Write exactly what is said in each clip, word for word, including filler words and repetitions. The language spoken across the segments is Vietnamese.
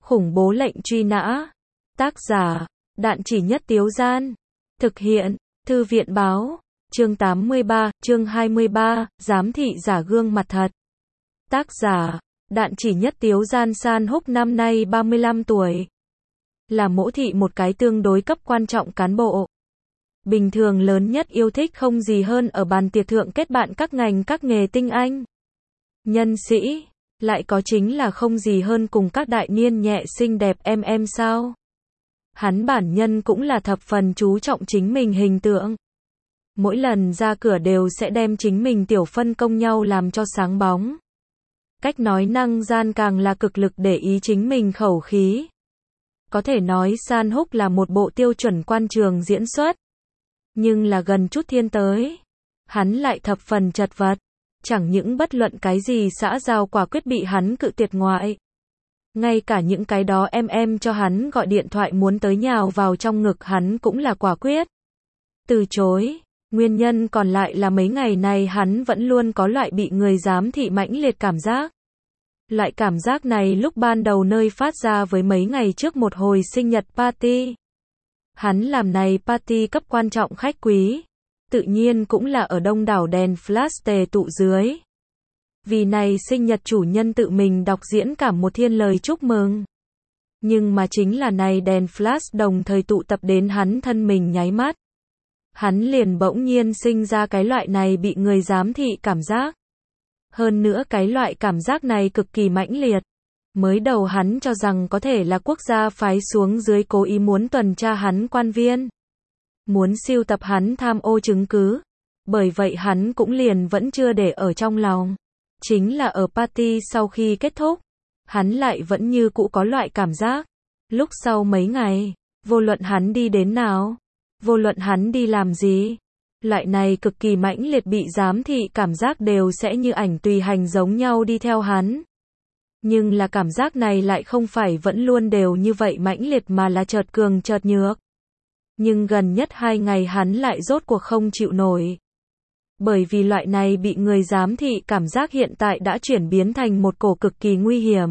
Khủng bố lệnh truy nã. Tác giả, Đạn Chỉ Nhất Tiếu Gian. Thực hiện, Thư viện Báo. Chương tám mươi ba, chương hai mươi ba, giám thị giả gương mặt thật. Tác giả, Đạn Chỉ Nhất Tiếu Gian. San Húc năm nay ba mươi lăm tuổi. Là mỗ thị một cái tương đối cấp quan trọng cán bộ. Bình thường lớn nhất yêu thích không gì hơn ở bàn tiệc thượng kết bạn các ngành các nghề tinh anh. Nhân sĩ, lại có chính là không gì hơn cùng các đại niên nhẹ xinh đẹp em em sao. Hắn bản nhân cũng là thập phần chú trọng chính mình hình tượng. Mỗi lần ra cửa đều sẽ đem chính mình tiểu phân công nhau làm cho sáng bóng. Cách nói năng gian càng là cực lực để ý chính mình khẩu khí. Có thể nói San Húc là một bộ tiêu chuẩn quan trường diễn xuất. Nhưng là gần chút thiên tới, hắn lại thập phần chật vật. Chẳng những bất luận cái gì xã giao quả quyết bị hắn cự tuyệt ngoại. Ngay cả những cái đó em em cho hắn gọi điện thoại muốn tới nhào vào trong ngực hắn cũng là quả quyết. Từ chối. Nguyên nhân còn lại là mấy ngày này hắn vẫn luôn có loại bị người giám thị mãnh liệt cảm giác. Loại cảm giác này lúc ban đầu nơi phát ra với mấy ngày trước một hồi sinh nhật party. Hắn làm này party cấp quan trọng khách quý. Tự nhiên cũng là ở đông đảo đèn flash tề tụ dưới. Vì này sinh nhật chủ nhân tự mình đọc diễn cảm một thiên lời chúc mừng. Nhưng mà chính là này đèn flash đồng thời tụ tập đến hắn thân mình nháy mắt. Hắn liền bỗng nhiên sinh ra cái loại này bị người giám thị cảm giác. Hơn nữa cái loại cảm giác này cực kỳ mãnh liệt. Mới đầu hắn cho rằng có thể là quốc gia phái xuống dưới cố ý muốn tuần tra hắn quan viên. Muốn siêu tập hắn tham ô chứng cứ. Bởi vậy hắn cũng liền vẫn chưa để ở trong lòng. Chính là ở party sau khi kết thúc, hắn lại vẫn như cũ có loại cảm giác. Lúc sau mấy ngày, vô luận hắn đi đến nào, vô luận hắn đi làm gì, loại này cực kỳ mãnh liệt bị giám thị cảm giác đều sẽ như ảnh tùy hành giống nhau đi theo hắn. Nhưng là cảm giác này lại không phải vẫn luôn đều như vậy mãnh liệt mà là chợt cường chợt nhược. Nhưng gần nhất hai ngày hắn lại rốt cuộc không chịu nổi. Bởi vì loại này bị người giám thị cảm giác hiện tại đã chuyển biến thành một cổ cực kỳ nguy hiểm.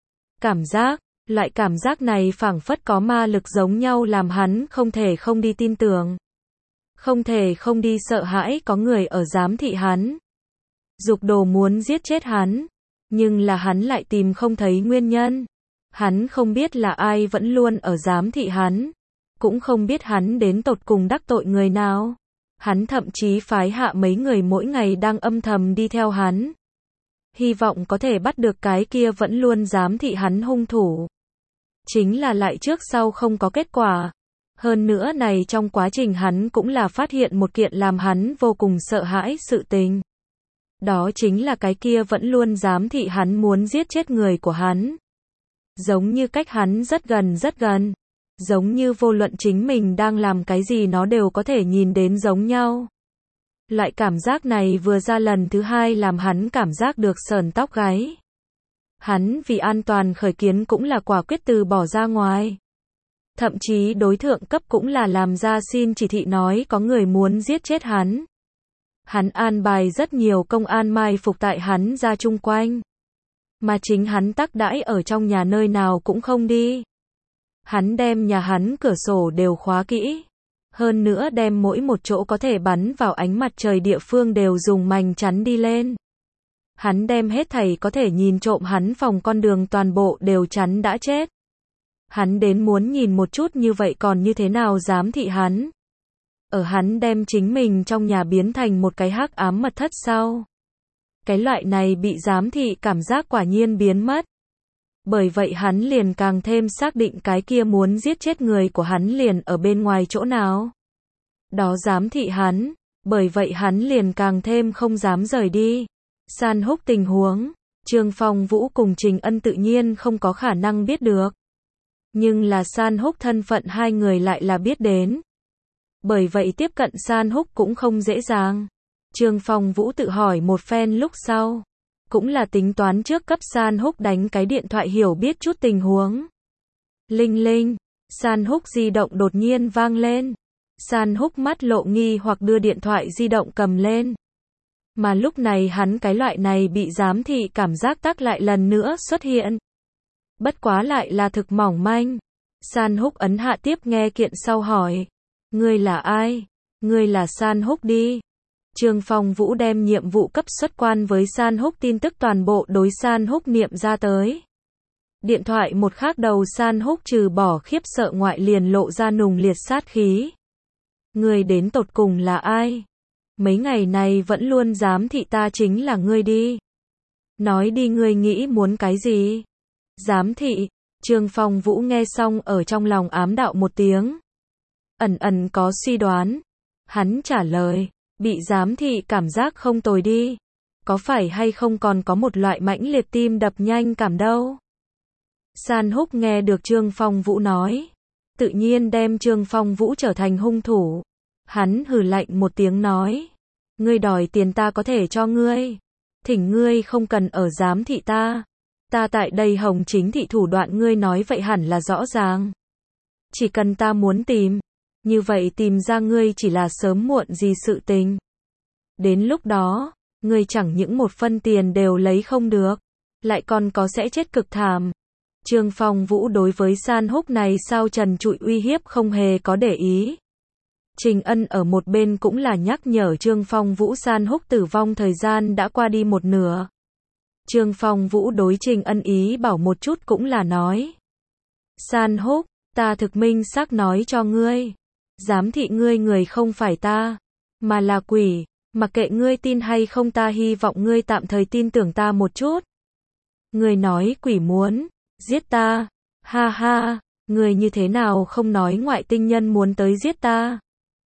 Cảm giác, loại cảm giác này phảng phất có ma lực giống nhau làm hắn không thể không đi tin tưởng. Không thể không đi sợ hãi có người ở giám thị hắn. Dục đồ muốn giết chết hắn. Nhưng là hắn lại tìm không thấy nguyên nhân. Hắn không biết là ai vẫn luôn ở giám thị hắn. Cũng không biết hắn đến tột cùng đắc tội người nào. Hắn thậm chí phái hạ mấy người mỗi ngày đang âm thầm đi theo hắn. Hy vọng có thể bắt được cái kia vẫn luôn giám thị hắn hung thủ. Chính là lại trước sau không có kết quả. Hơn nữa này trong quá trình hắn cũng là phát hiện một kiện làm hắn vô cùng sợ hãi sự tình. Đó chính là cái kia vẫn luôn giám thị hắn muốn giết chết người của hắn. Giống như cách hắn rất gần rất gần. Giống như vô luận chính mình đang làm cái gì nó đều có thể nhìn đến giống nhau. Loại cảm giác này vừa ra lần thứ hai làm hắn cảm giác được sởn tóc gáy. Hắn vì an toàn khởi kiến cũng là quả quyết từ bỏ ra ngoài. Thậm chí đối thượng cấp cũng là làm ra xin chỉ thị nói có người muốn giết chết hắn. Hắn an bài rất nhiều công an mai phục tại hắn ra chung quanh. Mà chính hắn tắc đãi ở trong nhà nơi nào cũng không đi. Hắn đem nhà hắn cửa sổ đều khóa kỹ. Hơn nữa đem mỗi một chỗ có thể bắn vào ánh mặt trời địa phương đều dùng mành chắn đi lên. Hắn đem hết thảy có thể nhìn trộm hắn phòng con đường toàn bộ đều chắn đã chết. Hắn đến muốn nhìn một chút như vậy còn như thế nào giám thị hắn. Ở hắn đem chính mình trong nhà biến thành một cái hắc ám mật thất sau. Cái loại này bị giám thị cảm giác quả nhiên biến mất. Bởi vậy hắn liền càng thêm xác định cái kia muốn giết chết người của hắn liền ở bên ngoài chỗ nào. Đó giám thị hắn, bởi vậy hắn liền càng thêm không dám rời đi. San Húc tình huống, Trương Phong Vũ cùng Trình Ân tự nhiên không có khả năng biết được. Nhưng là San Húc thân phận hai người lại là biết đến. Bởi vậy tiếp cận San Húc cũng không dễ dàng. Trương Phong Vũ tự hỏi một phen lúc sau. Cũng là tính toán trước cấp San Húc đánh cái điện thoại hiểu biết chút tình huống. Linh linh, San Húc di động đột nhiên vang lên. San Húc mắt lộ nghi hoặc đưa điện thoại di động cầm lên. Mà lúc này hắn cái loại này bị giám thị cảm giác tắc lại lần nữa xuất hiện. Bất quá lại là thực mỏng manh. San Húc ấn hạ tiếp nghe kiện sau hỏi. Ngươi là ai? Ngươi là San Húc đi. Trương Phong Vũ đem nhiệm vụ cấp xuất quan với San Húc tin tức toàn bộ đối San Húc niệm ra tới. Điện thoại một khác đầu San Húc trừ bỏ khiếp sợ ngoại liền lộ ra nùng liệt sát khí. Ngươi đến tột cùng là ai? Mấy ngày này vẫn luôn giám thị ta chính là ngươi đi. Nói đi, ngươi nghĩ muốn cái gì? Giám thị. Trương Phong Vũ nghe xong ở trong lòng ám đạo một tiếng. Ẩn ẩn có suy đoán. Hắn trả lời, bị giám thị cảm giác không tồi đi. Có phải hay không còn có một loại mãnh liệt tim đập nhanh cảm đâu? San Húc nghe được Trương Phong Vũ nói, tự nhiên đem Trương Phong Vũ trở thành hung thủ. Hắn hừ lạnh một tiếng nói, ngươi đòi tiền ta có thể cho ngươi. Thỉnh ngươi không cần ở giám thị ta. Ta tại đây Hồng Chính thị thủ đoạn ngươi nói vậy hẳn là rõ ràng. Chỉ cần ta muốn tìm, như vậy tìm ra ngươi chỉ là sớm muộn gì sự tình. Đến lúc đó, ngươi chẳng những một phân tiền đều lấy không được, lại còn có sẽ chết cực thảm. Trương Phong Vũ đối với San Húc này sao trần trụi uy hiếp không hề có để ý. Trình Ân ở một bên cũng là nhắc nhở Trương Phong Vũ San Húc tử vong thời gian đã qua đi một nửa. Trương Phong Vũ đối Trình Ân ý bảo một chút cũng là nói. San Húc, ta thực minh xác nói cho ngươi. Giám thị ngươi người không phải ta, mà là quỷ. Mặc kệ ngươi tin hay không, ta hy vọng ngươi tạm thời tin tưởng ta một chút. Ngươi nói quỷ muốn giết ta. Ha ha, ngươi như thế nào không nói ngoại tinh nhân muốn tới giết ta?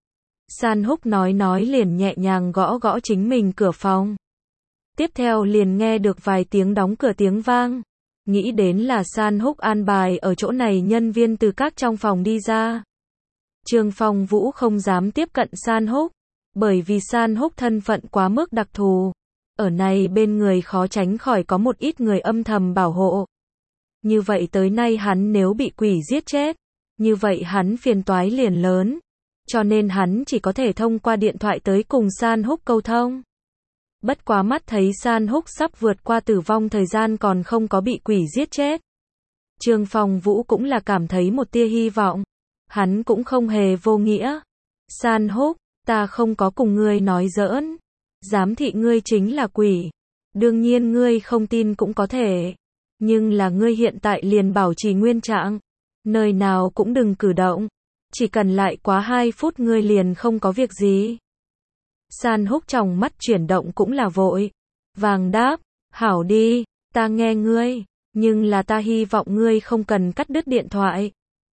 San Húc nói nói liền nhẹ nhàng gõ gõ chính mình cửa phòng. Tiếp theo liền nghe được vài tiếng đóng cửa tiếng vang. Nghĩ đến là San Húc an bài ở chỗ này nhân viên từ các trong phòng đi ra. Trương Phong Vũ không dám tiếp cận San Húc, bởi vì San Húc thân phận quá mức đặc thù. Ở này bên người khó tránh khỏi có một ít người âm thầm bảo hộ. Như vậy tới nay hắn nếu bị quỷ giết chết, như vậy hắn phiền toái liền lớn. Cho nên hắn chỉ có thể thông qua điện thoại tới cùng San Húc câu thông. Bất quá mắt thấy San Húc sắp vượt qua tử vong thời gian còn không có bị quỷ giết chết. Trương Phong Vũ cũng là cảm thấy một tia hy vọng. Hắn cũng không hề vô nghĩa. San Húc, ta không có cùng ngươi nói giỡn. Giám thị ngươi chính là quỷ. Đương nhiên ngươi không tin cũng có thể. Nhưng là ngươi hiện tại liền bảo trì nguyên trạng. Nơi nào cũng đừng cử động. Chỉ cần lại quá hai phút ngươi liền không có việc gì. San Húc trong mắt chuyển động cũng là vội. Vàng đáp, hảo đi, ta nghe ngươi. Nhưng là ta hy vọng ngươi không cần cắt đứt điện thoại.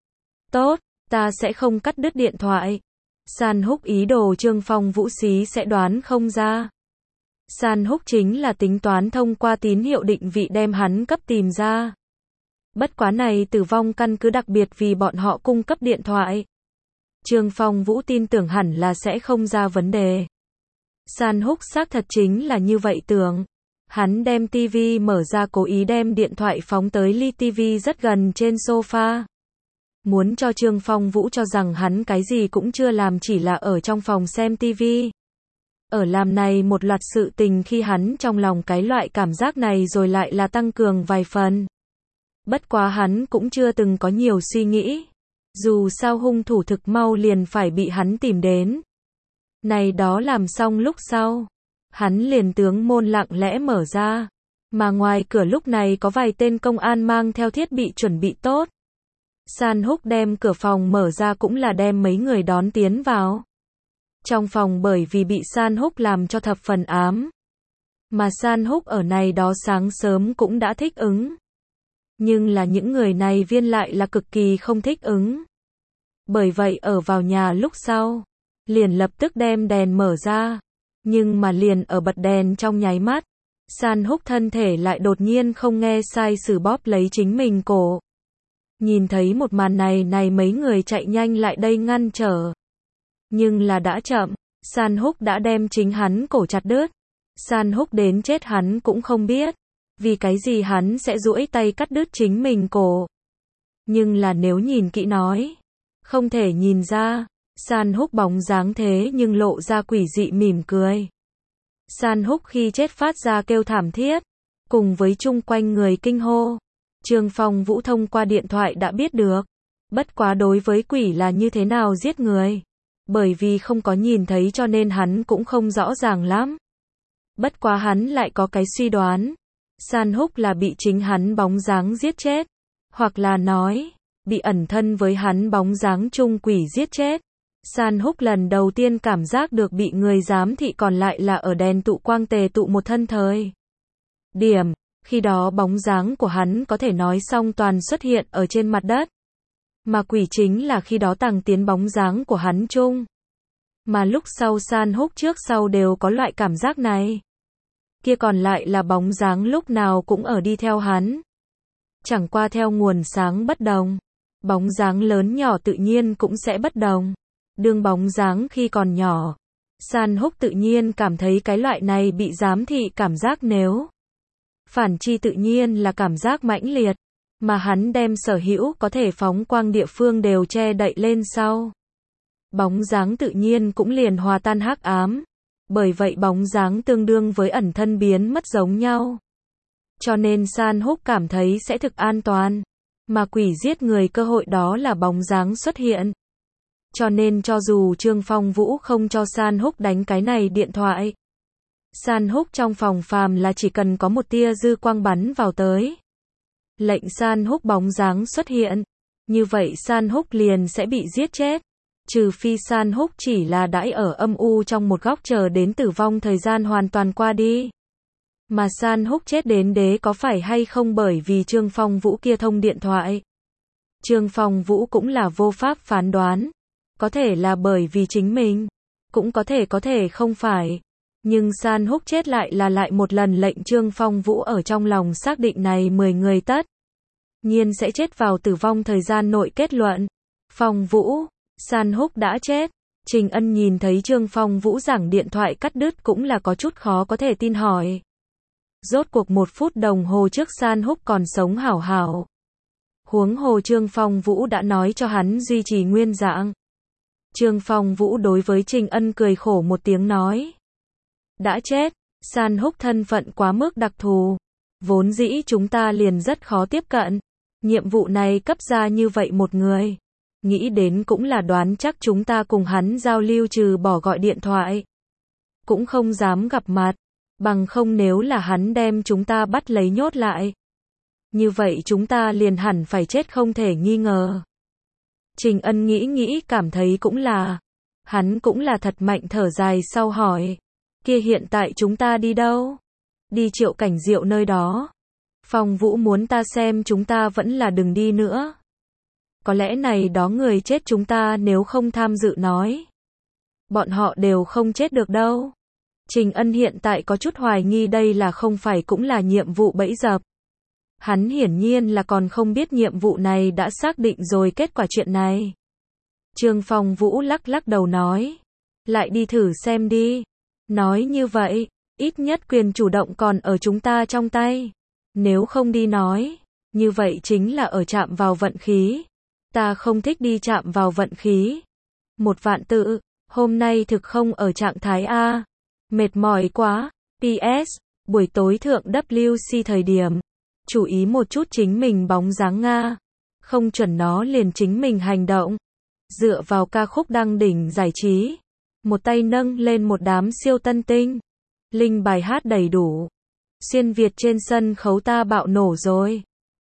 Tốt, ta sẽ không cắt đứt điện thoại. San Húc ý đồ Trương Phong Vũ xí sẽ đoán không ra. San Húc chính là tính toán thông qua tín hiệu định vị đem hắn cấp tìm ra. Bất quá này tử vong căn cứ đặc biệt vì bọn họ cung cấp điện thoại. Trương Phong Vũ tin tưởng hẳn là sẽ không ra vấn đề. San Húc xác thật chính là như vậy tưởng. Hắn đem tivi mở ra, cố ý đem điện thoại phóng tới ly tivi rất gần trên sofa. Muốn cho Trương Phong Vũ cho rằng hắn cái gì cũng chưa làm, chỉ là ở trong phòng xem tivi. Ở làm này một loạt sự tình khi hắn trong lòng cái loại cảm giác này rồi lại là tăng cường vài phần. Bất quá hắn cũng chưa từng có nhiều suy nghĩ. Dù sao hung thủ thực mau liền phải bị hắn tìm đến. Này đó làm xong lúc sau, hắn liền tướng môn lặng lẽ mở ra. Mà ngoài cửa lúc này có vài tên công an mang theo thiết bị chuẩn bị tốt. San Húc đem cửa phòng mở ra cũng là đem mấy người đón tiến vào. Trong phòng bởi vì bị San Húc làm cho thập phần ám. Mà San Húc ở này đó sáng sớm cũng đã thích ứng. Nhưng là những người này viên lại là cực kỳ không thích ứng. Bởi vậy ở vào nhà lúc sau, liền lập tức đem đèn mở ra. Nhưng mà liền ở bật đèn trong nháy mắt, San Húc thân thể lại đột nhiên không nghe sai sử bóp lấy chính mình cổ. Nhìn thấy một màn này này mấy người chạy nhanh lại đây ngăn trở. Nhưng là đã chậm, San Húc đã đem chính hắn cổ chặt đứt. San Húc đến chết hắn cũng không biết. Vì cái gì hắn sẽ duỗi tay cắt đứt chính mình cổ. Nhưng là nếu nhìn kỹ nói, không thể nhìn ra. San Húc bóng dáng thế nhưng lộ ra quỷ dị mỉm cười. San Húc khi chết phát ra kêu thảm thiết, cùng với chung quanh người kinh hô. Trương Phong Vũ thông qua điện thoại đã biết được. Bất quá đối với quỷ là như thế nào giết người. Bởi vì không có nhìn thấy cho nên hắn cũng không rõ ràng lắm. Bất quá hắn lại có cái suy đoán. San Húc là bị chính hắn bóng dáng giết chết. Hoặc là nói, bị ẩn thân với hắn bóng dáng chung quỷ giết chết. San Húc lần đầu tiên cảm giác được bị người giám thị còn lại là ở đèn tụ quang tề tụ một thân thời. Điểm, khi đó bóng dáng của hắn có thể nói song toàn xuất hiện ở trên mặt đất. Mà quỷ chính là khi đó tàng tiến bóng dáng của hắn chung. Mà lúc sau San Húc trước sau đều có loại cảm giác này. Kia còn lại là bóng dáng lúc nào cũng ở đi theo hắn. Chẳng qua theo nguồn sáng bất đồng. Bóng dáng lớn nhỏ tự nhiên cũng sẽ bất đồng. Đương bóng dáng khi còn nhỏ. San Húc tự nhiên cảm thấy cái loại này bị giám thị cảm giác nếu. Phản chi tự nhiên là cảm giác mãnh liệt. Mà hắn đem sở hữu có thể phóng quang địa phương đều che đậy lên sau. Bóng dáng tự nhiên cũng liền hòa tan hắc ám. Bởi vậy bóng dáng tương đương với ẩn thân biến mất giống nhau. Cho nên San Húc cảm thấy sẽ thực an toàn. Mà quỷ giết người cơ hội đó là bóng dáng xuất hiện. Cho nên cho dù Trương Phong Vũ không cho San Húc đánh cái này điện thoại. San Húc trong phòng phàm là chỉ cần có một tia dư quang bắn vào tới. Lệnh San Húc bóng dáng xuất hiện. Như vậy San Húc liền sẽ bị giết chết. Trừ phi San Húc chỉ là đãi ở âm u trong một góc chờ đến tử vong thời gian hoàn toàn qua đi. Mà San Húc chết đến đế có phải hay không bởi vì Trương Phong Vũ kia thông điện thoại. Trương Phong Vũ cũng là vô pháp phán đoán. Có thể là bởi vì chính mình. Cũng có thể có thể không phải. Nhưng San Húc chết lại là lại một lần lệnh Trương Phong Vũ ở trong lòng xác định này mười người tất nhiên sẽ chết vào tử vong thời gian nội kết luận. Phong Vũ, San Húc đã chết. Trình Ân nhìn thấy Trương Phong Vũ giảng điện thoại cắt đứt cũng là có chút khó có thể tin hỏi. Rốt cuộc một phút đồng hồ trước San Húc còn sống hảo hảo. Huống hồ Trương Phong Vũ đã nói cho hắn duy trì nguyên dạng. Trương Phong Vũ đối với Trình Ân cười khổ một tiếng nói. Đã chết, San Húc thân phận quá mức đặc thù. Vốn dĩ chúng ta liền rất khó tiếp cận. Nhiệm vụ này cấp ra như vậy một người. Nghĩ đến cũng là đoán chắc chúng ta cùng hắn giao lưu trừ bỏ gọi điện thoại. Cũng không dám gặp mặt. Bằng không nếu là hắn đem chúng ta bắt lấy nhốt lại. Như vậy chúng ta liền hẳn phải chết không thể nghi ngờ. Trình Ân nghĩ nghĩ cảm thấy cũng là. Hắn cũng là thật mạnh thở dài sau hỏi. Kia hiện tại chúng ta đi đâu? Đi Triệu Cảnh Diệu nơi đó. Phong Vũ muốn ta xem chúng ta vẫn là đừng đi nữa. Có lẽ này đó người chết chúng ta nếu không tham dự nói. Bọn họ đều không chết được đâu. Trình Ân hiện tại có chút hoài nghi đây là không phải cũng là nhiệm vụ bẫy dập. Hắn hiển nhiên là còn không biết nhiệm vụ này đã xác định rồi kết quả chuyện này. Trương Phong Vũ lắc lắc đầu nói. Lại đi thử xem đi. Nói như vậy, ít nhất quyền chủ động còn ở chúng ta trong tay. Nếu không đi nói, như vậy chính là ở chạm vào vận khí. Ta không thích đi chạm vào vận khí. Một vạn tự, hôm nay thực không ở trạng thái A. Mệt mỏi quá. pê ét, buổi tối thượng W C thời điểm. Chú ý một chút chính mình bóng dáng Nga. Không chuẩn nó liền chính mình hành động. Dựa vào ca khúc đăng đỉnh giải trí. Một tay nâng lên một đám siêu tân tinh. Linh bài hát đầy đủ. Xuyên Việt trên sân khấu ta bạo nổ rồi.